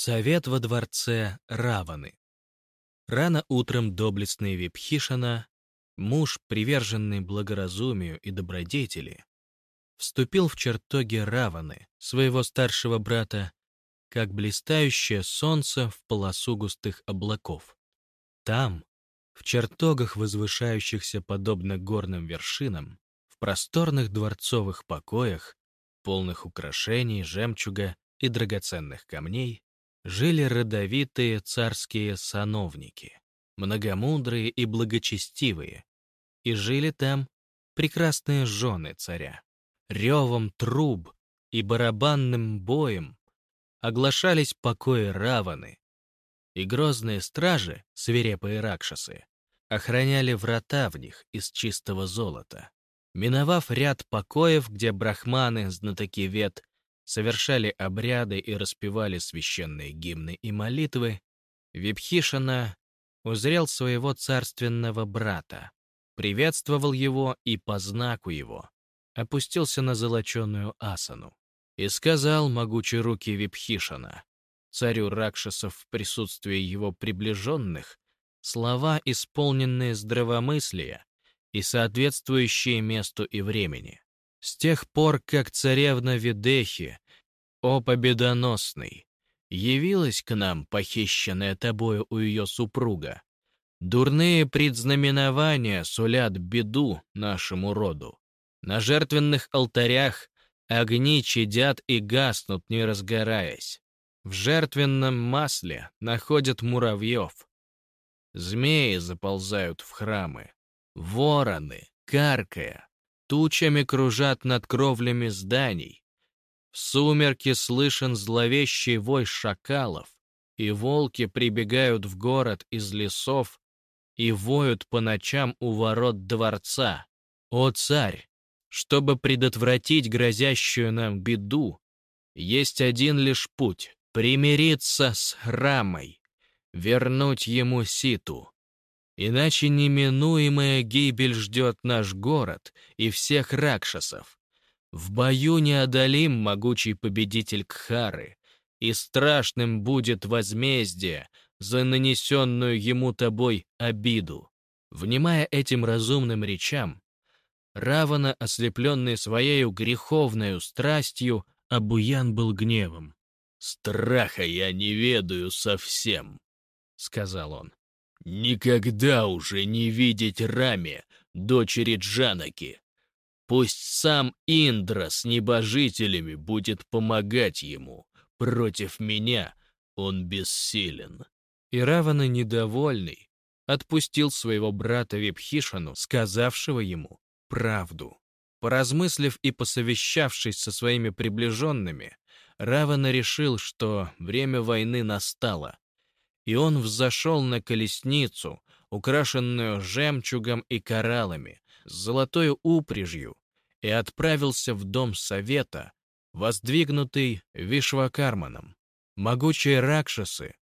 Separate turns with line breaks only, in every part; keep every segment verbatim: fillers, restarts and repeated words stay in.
Совет во дворце Раваны. Рано утром доблестный Випхишана, муж, приверженный благоразумию и добродетели, вступил в чертоги Раваны, своего старшего брата, как блистающее солнце в полосу густых облаков. Там, в чертогах, возвышающихся подобно горным вершинам, в просторных дворцовых покоях, полных украшений, жемчуга и драгоценных камней, жили родовитые царские сановники, многомудрые и благочестивые, и жили там прекрасные жены царя. Ревом труб и барабанным боем оглашались покои Раваны, и грозные стражи, свирепые ракшасы, охраняли врата в них из чистого золота. Миновав ряд покоев, где брахманы, знатоки вед, совершали обряды и распевали священные гимны и молитвы, Випхишана узрел своего царственного брата, приветствовал его и по знаку его опустился на золоченую асану и сказал могучей Випхишана, царю ракшасов в присутствии его приближенных, слова, исполненные здравомыслия и соответствующие месту и времени. С тех пор, как царевна Видехи, о победоносный, явилась к нам, похищенная тобою у ее супруга, дурные предзнаменования сулят беду нашему роду. На жертвенных алтарях огни чадят и гаснут, не разгораясь. В жертвенном масле находят муравьев. Змеи заползают в храмы. Вороны, каркая, тучами кружат над кровлями зданий. В сумерки слышен зловещий вой шакалов, и волки прибегают в город из лесов и воют по ночам у ворот дворца. О царь, чтобы предотвратить грозящую нам беду, есть один лишь путь — примириться с Рамой, вернуть ему Ситу. Иначе неминуемая гибель ждет наш город и всех ракшасов. В бою неодолим могучий победитель Кхары, и страшным будет возмездие за нанесенную ему тобой обиду. Внимая этим разумным речам, Равана, ослепленный своею греховною страстью, обуян был гневом. «Страха я не ведаю совсем», — сказал он. «Никогда уже не видеть Раме, дочери Джанаки. Пусть сам Индра с небожителями будет помогать ему. Против меня он бессилен». И Равана, недовольный, отпустил своего брата Випхишану, сказавшего ему правду. Поразмыслив и посовещавшись со своими приближенными, Равана решил, что время войны настало, и он взошел на колесницу, украшенную жемчугом и кораллами, с золотой упряжью, и отправился в дом совета, воздвигнутый Вишвакарманом. Могучие ракшасы,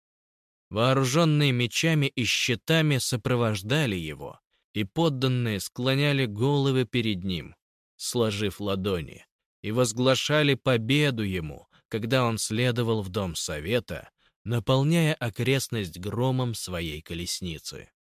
вооруженные мечами и щитами, сопровождали его, и подданные склоняли головы перед ним, сложив ладони, и возглашали победу ему, когда он следовал в дом совета, наполняя окрестность громом своей колесницы.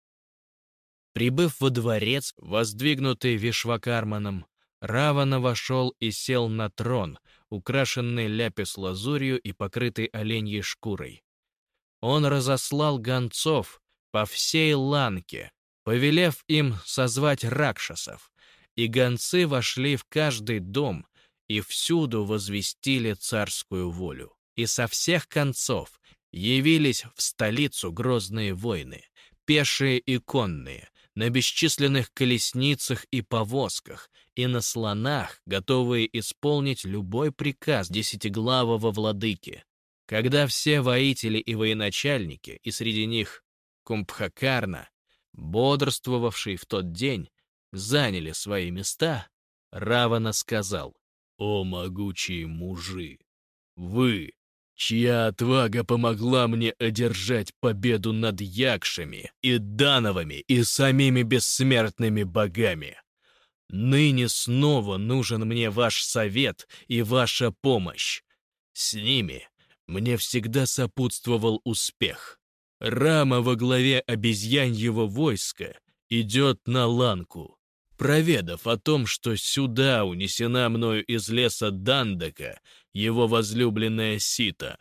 Прибыв во дворец, воздвигнутый Вишвакарманом, Равана вошел и сел на трон, украшенный ляпис-лазурью и покрытый оленьей шкурой. Он разослал гонцов по всей Ланке, повелев им созвать ракшасов, и гонцы вошли в каждый дом и всюду возвестили царскую волю. И со всех концов явились в столицу грозные воины, пешие и конные, на бесчисленных колесницах и повозках, и на слонах, готовые исполнить любой приказ десятиглавого владыки. Когда все воители и военачальники, и среди них Кумбхакарна, бодрствовавший в тот день, заняли свои места, Равана сказал: «О могучие мужи! Вы, чья отвага помогла мне одержать победу над якшами и дановами и самими бессмертными богами! Ныне снова нужен мне ваш совет и ваша помощь. С ними мне всегда сопутствовал успех. Рама во главе обезьяньего войска идет на ланку. Проведав о том, что сюда унесена мною из леса Дандака его возлюбленная Сита.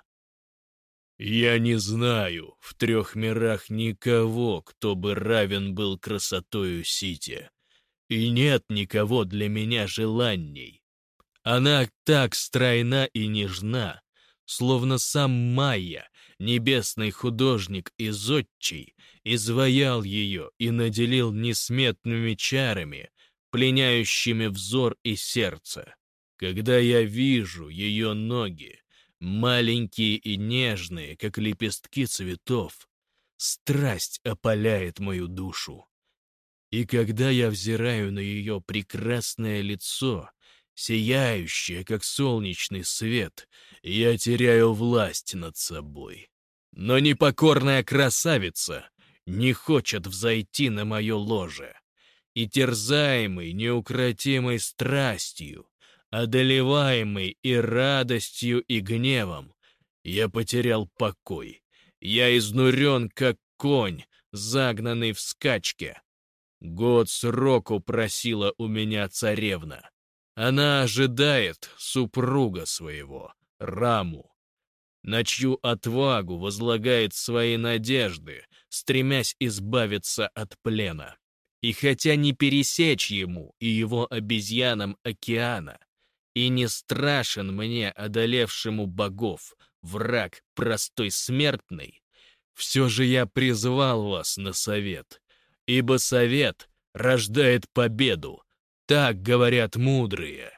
Я не знаю в трех мирах никого, кто бы равен был красотою Сите, и нет никого для меня желанней. Она так стройна и нежна, словно сам Майя, небесный художник и зодчий, изваял ее и наделил несметными чарами, пленяющими взор и сердце. Когда я вижу ее ноги, маленькие и нежные, как лепестки цветов, страсть опаляет мою душу. И когда я взираю на ее прекрасное лицо, сияющее, как солнечный свет, я теряю власть над собой. Но непокорная красавица не хочет взойти на мое ложе, и терзаемый неукротимой страстью, одолеваемый и радостью, и гневом, я потерял покой. Я изнурен, как конь, загнанный в скачке. Год сроку просила у меня царевна. Она ожидает супруга своего, Раму, на чью отвагу возлагает свои надежды, стремясь избавиться от плена. И хотя не пересечь ему и его обезьянам океана, и не страшен мне, одолевшему богов, враг простой смертный, все же я призвал вас на совет, ибо совет рождает победу, так говорят мудрые.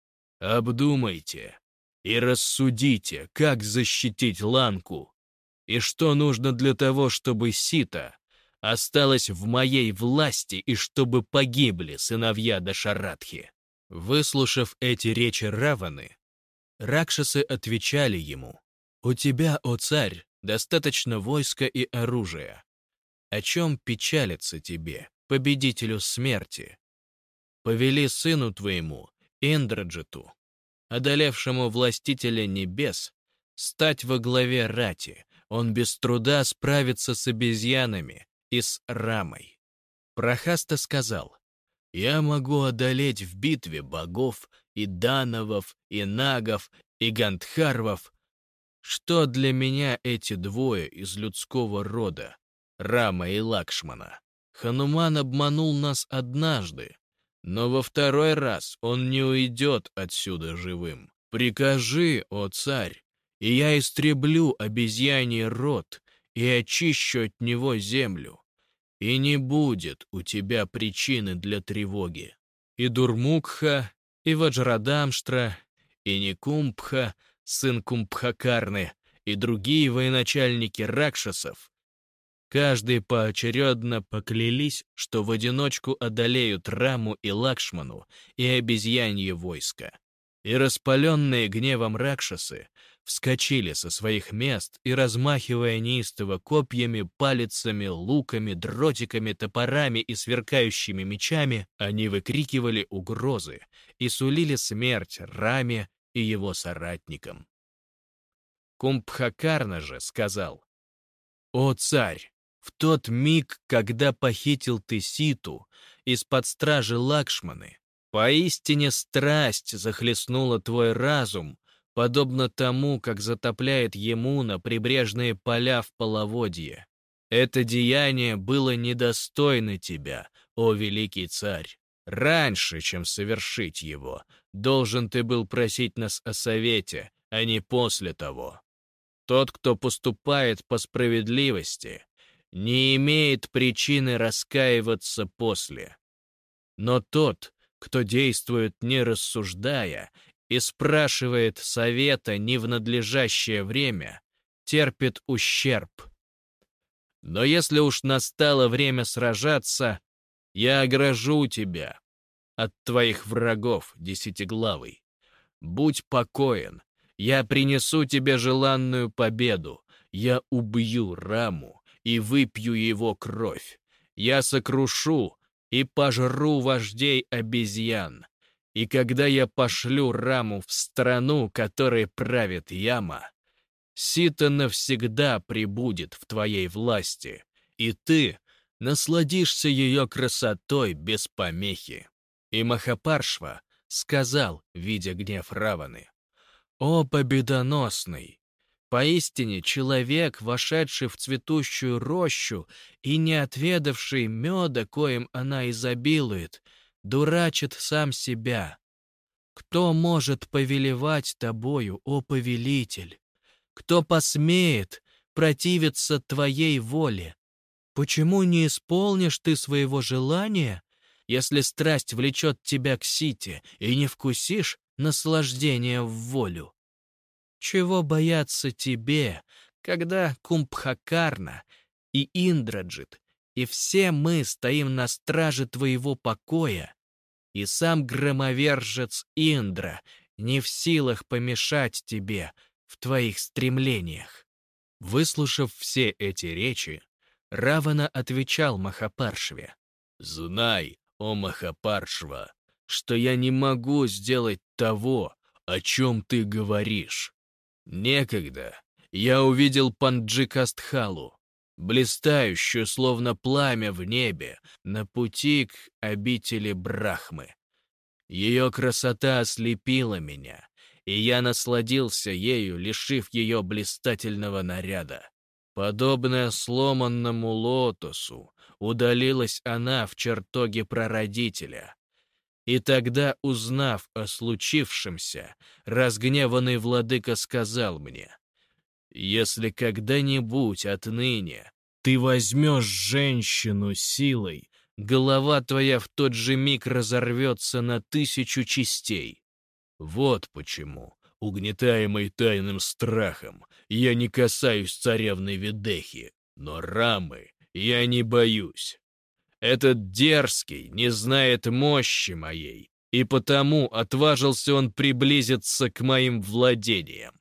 Обдумайте и рассудите, как защитить Ланку, и что нужно для того, чтобы Сита осталась в моей власти и чтобы погибли сыновья Дашаратхи. Выслушав эти речи Раваны, ракшасы отвечали ему: «У тебя, о царь, достаточно войска и оружия. О чем печалиться тебе, победителю смерти? Повели сыну твоему, Индраджиту, одолевшему властителя небес, стать во главе рати. Он без труда справится с обезьянами и с Рамой». Прахаста сказал: «Я могу одолеть в битве богов и данавов, и нагов, и гандхарвов. Что для меня эти двое из людского рода, Рама и Лакшмана? Хануман обманул нас однажды, но во второй раз он не уйдет отсюда живым. Прикажи, о царь, и я истреблю обезьяний род и очищу от него землю. И не будет у тебя причины для тревоги». И Дурмукха, и Ваджрадамштра, и Никумбха, сын Кумбхакарны, и другие военачальники ракшасов, каждый поочередно поклялись, что в одиночку одолеют Раму и Лакшману и обезьянье войско. И распаленные гневом ракшасы вскочили со своих мест и, размахивая неистово копьями, палицами, луками, дротиками, топорами и сверкающими мечами, они выкрикивали угрозы и сулили смерть Раме и его соратникам. Кумбхакарна же сказал: «О царь, в тот миг, когда похитил ты Ситу из-под стражи Лакшманы, поистине страсть захлестнула твой разум, подобно тому, как затопляет Емуна прибрежные поля в половодье. Это деяние было недостойно тебя, о великий царь. Раньше, чем совершить его, должен ты был просить нас о совете, а не после того. Тот, кто поступает по справедливости, не имеет причины раскаиваться после. Но тот, кто действует не рассуждая и спрашивает совета не в надлежащее время, терпит ущерб. Но если уж настало время сражаться, я огражу тебя от твоих врагов, десятиглавый. Будь покоен, я принесу тебе желанную победу, я убью Раму и выпью его кровь. Я сокрушу и пожру вождей обезьян. И когда я пошлю Раму в страну, которой правит Яма, Сита навсегда пребудет в твоей власти, и ты насладишься ее красотой без помехи». И Махапаршва сказал, видя гнев Раваны: «О победоносный! Поистине человек, вошедший в цветущую рощу и не отведавший меда, коим она изобилует, дурачит сам себя. Кто может повелевать тобою, о повелитель? Кто посмеет противиться твоей воле? Почему не исполнишь ты своего желания, если страсть влечет тебя к Сите, и не вкусишь наслаждения в волю? Чего бояться тебе, когда Кумбхакарна и Индраджит, и все мы стоим на страже твоего покоя, и сам громовержец Индра не в силах помешать тебе в твоих стремлениях?» Выслушав все эти речи, Равана отвечал Махапаршве: «Знай, о Махапаршва, что я не могу сделать того, о чем ты говоришь. Некогда я увидел Панджикастхалу, блистающую, словно пламя в небе, на пути к обители Брахмы. Ее красота ослепила меня, и я насладился ею, лишив ее блистательного наряда. Подобная сломанному лотосу, удалилась она в чертоге прародителя. И тогда, узнав о случившемся, разгневанный владыка сказал мне: «Если когда-нибудь отныне ты возьмешь женщину силой, голова твоя в тот же миг разорвется на тысячу частей. Вот почему, угнетаемый тайным страхом, я не касаюсь царевны Видехи, но Рамы я не боюсь. Этот дерзкий не знает мощи моей, и потому отважился он приблизиться к моим владениям.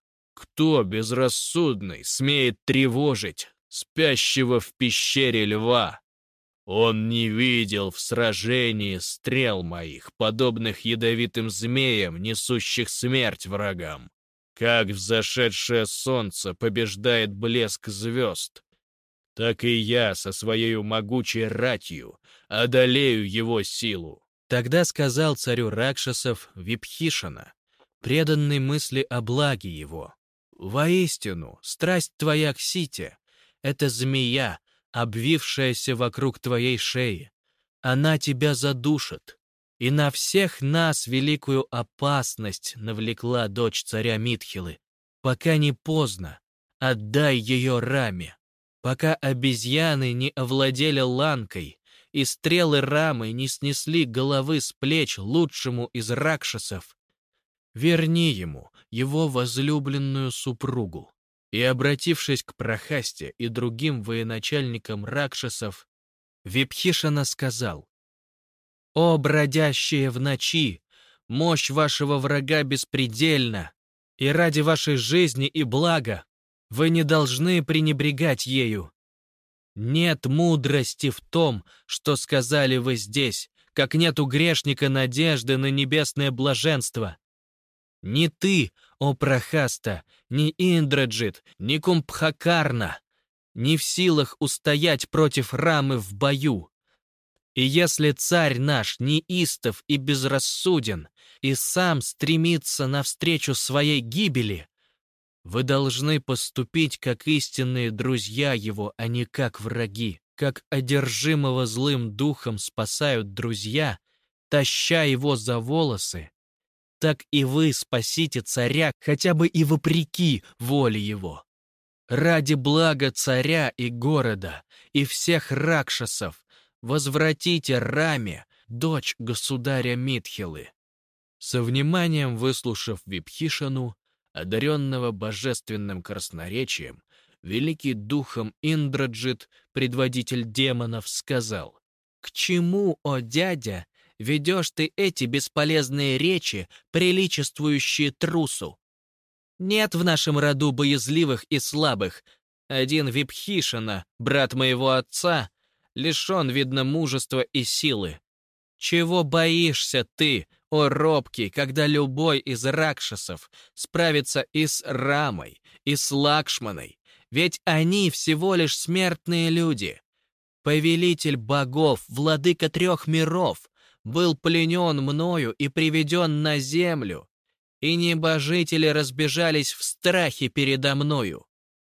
Кто безрассудный смеет тревожить спящего в пещере льва? Он не видел в сражении стрел моих, подобных ядовитым змеям, несущих смерть врагам. Как взошедшее солнце побеждает блеск звезд, так и я со своей могучей ратью одолею его силу». Тогда сказал царю Ракшасов Випхишана, преданный мысли о благе его: «Воистину, страсть твоя к Сите — это змея, обвившаяся вокруг твоей шеи. Она тебя задушит, и на всех нас великую опасность навлекла дочь царя Митхилы. Пока не поздно, отдай ее Раме. Пока обезьяны не овладели ланкой, и стрелы Рамы не снесли головы с плеч лучшему из ракшасов, верни ему его возлюбленную супругу». И, обратившись к Прахасте и другим военачальникам ракшасов, Випхишана сказал: «О, бродящие в ночи, мощь вашего врага беспредельна, и ради вашей жизни и блага вы не должны пренебрегать ею. Нет мудрости в том, что сказали вы здесь, как нет у грешника надежды на небесное блаженство. Ни ты, о Прахаста, ни Индраджит, ни Кумбхакарна не в силах устоять против Рамы в бою. И если царь наш неистов и безрассуден и сам стремится навстречу своей гибели, вы должны поступить как истинные друзья его, а не как враги. Как одержимого злым духом спасают друзья, таща его за волосы, так и вы спасите царя хотя бы и вопреки воле его. Ради блага царя и города, и всех ракшасов возвратите Раме, дочь государя Митхилы». Со вниманием выслушав Випхишану, одаренного божественным красноречием, великий духом Индраджит, предводитель демонов, сказал: «К чему, о дядя, ведешь ты эти бесполезные речи, приличествующие трусу? Нет в нашем роду боязливых и слабых. Один Випхишана, брат моего отца, лишен, видно, мужества и силы. Чего боишься ты, о робкий, когда любой из ракшасов справится и с Рамой, и с Лакшманой, ведь они всего лишь смертные люди. Повелитель богов, владыка трех миров, был пленен мною и приведен на землю, и небожители разбежались в страхе передо мною.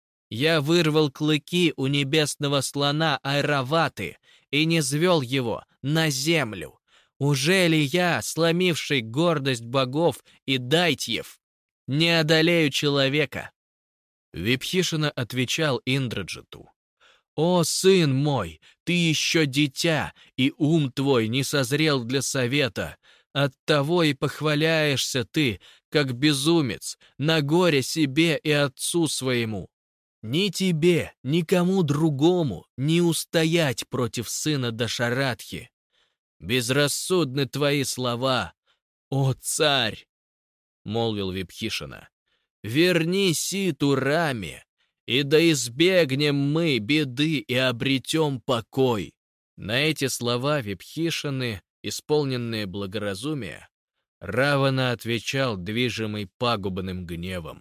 Я вырвал клыки у небесного слона Айраваты и низвел его на землю. Уже ли я, сломивший гордость богов и дайтьев, не одолею человека?» Випхишана отвечал Индраджиту: «О, сын мой, ты еще дитя, и ум твой не созрел для совета. Оттого и похваляешься ты, как безумец, на горе себе и отцу своему. Ни тебе, ни кому другому не устоять против сына Дашаратхи. Безрассудны твои слова, о царь!» — молвил Випхишана. «Верни Ситу Раме, и да избегнем мы беды и обретем покой». На эти слова Випхишаны, исполненные благоразумия, Равана отвечал, движимый пагубным гневом: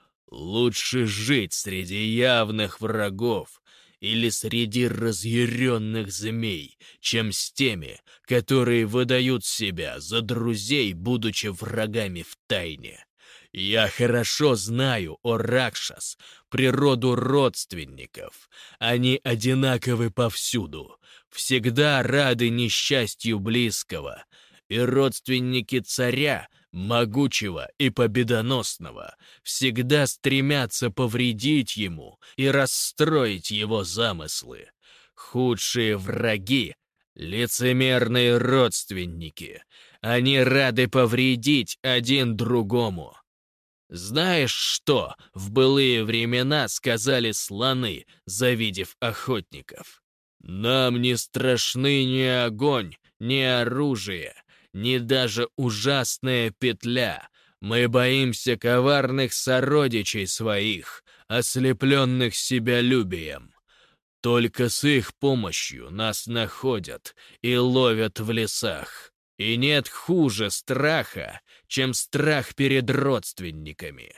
«Лучше жить среди явных врагов или среди разъяренных змей, чем с теми, которые выдают себя за друзей, будучи врагами в тайне. Я хорошо знаю, о Ракшас, природу родственников. Они одинаковы повсюду, всегда рады несчастью близкого, и родственники царя, могучего и победоносного, всегда стремятся повредить ему и расстроить его замыслы. Худшие враги — лицемерные родственники. Они рады повредить один другому. Знаешь, что в былые времена сказали слоны, завидев охотников? Нам не страшны ни огонь, ни оружие, ни даже ужасная петля. Мы боимся коварных сородичей своих, ослепленных себялюбием. Только с их помощью нас находят и ловят в лесах. И нет хуже страха, чем страх перед родственниками.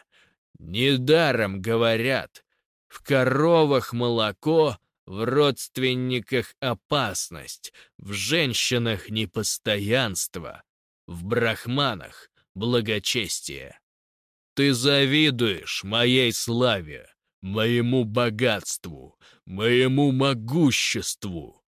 Недаром говорят: в коровах молоко, в родственниках опасность, в женщинах непостоянство, в брахманах благочестие. Ты завидуешь моей славе, моему богатству, моему могуществу.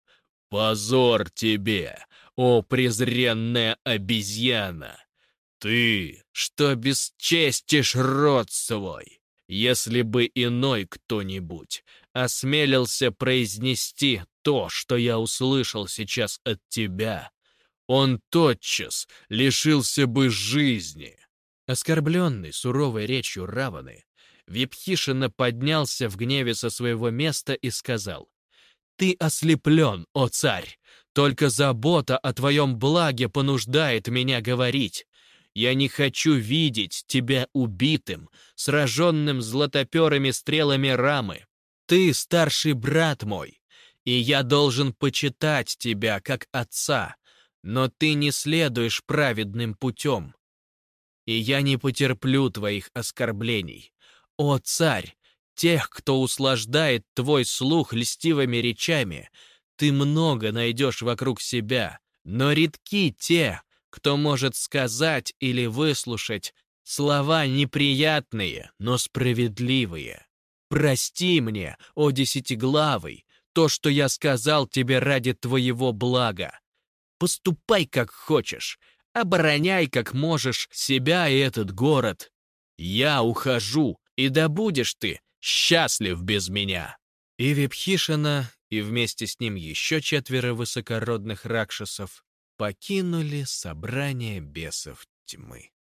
Позор тебе, о презренная обезьяна! Ты, что бесчестишь род свой! Если бы иной кто-нибудь осмелился произнести то, что я услышал сейчас от тебя, он тотчас лишился бы жизни». Оскорбленный суровой речью Раваны, Випхишана поднялся в гневе со своего места и сказал: «Ты ослеплен, о царь! Только забота о твоем благе понуждает меня говорить. Я не хочу видеть тебя убитым, сраженным златоперыми стрелами Рамы. Ты старший брат мой, и я должен почитать тебя как отца, но ты не следуешь праведным путем. И я не потерплю твоих оскорблений. О царь! Тех, кто услаждает твой слух льстивыми речами, ты много найдешь вокруг себя, но редки те, кто может сказать или выслушать слова неприятные, но справедливые. Прости мне, о десятиглавый, то, что я сказал тебе ради твоего блага. Поступай как хочешь, обороняй как можешь себя и этот город. Я ухожу, и да будешь ты счастлив без меня». И Випхишана, и вместе с ним еще четверо высокородных ракшасов покинули собрание бесов тьмы.